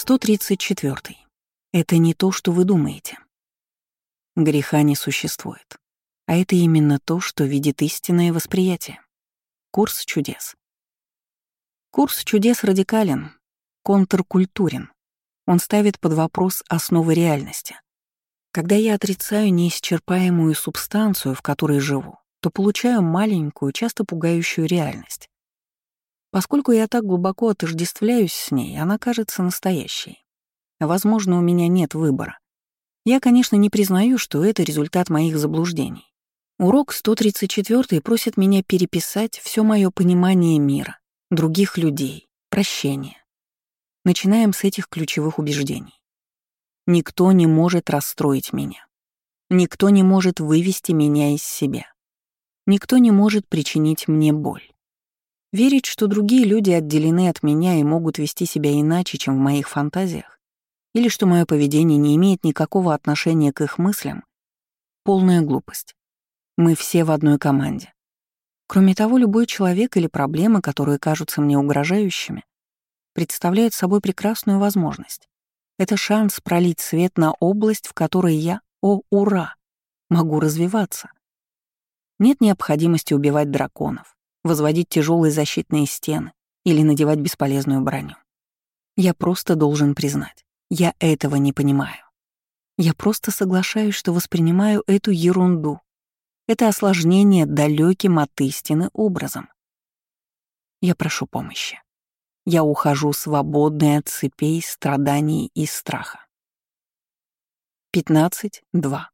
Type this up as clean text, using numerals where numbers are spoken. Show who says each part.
Speaker 1: 134. Это не то, что вы думаете. Греха не существует. А это именно то, что видит истинное восприятие. Курс чудес. Курс чудес радикален, контркультурен. Он ставит под вопрос основы реальности. Когда я отрицаю неисчерпаемую субстанцию, в которой живу, то получаю маленькую, часто пугающую реальность. Поскольку я так глубоко отождествляюсь с ней, она кажется настоящей. Возможно, у меня нет выбора. Я, конечно, не признаю, что это результат моих заблуждений. Урок 134 просит меня переписать все мое понимание мира, других людей, прощения. Начинаем с этих ключевых убеждений. Никто не может расстроить меня. Никто не может вывести меня из себя. Никто не может причинить мне боль. Верить, что другие люди отделены от меня и могут вести себя иначе, чем в моих фантазиях, или что мое поведение не имеет никакого отношения к их мыслям — полная глупость. Мы все в одной команде. Кроме того, любой человек или проблемы, которые кажутся мне угрожающими, представляют собой прекрасную возможность. Это шанс пролить свет на область, в которой я, о ура, могу развиваться. Нет необходимости убивать драконов, возводить тяжелые защитные стены или надевать бесполезную броню. Я просто должен признать, я этого не понимаю. Я просто соглашаюсь, что воспринимаю эту ерунду. Это осложнение далеким от истины образом. Я прошу помощи. Я ухожу свободной от цепей, страданий и страха. 15.2.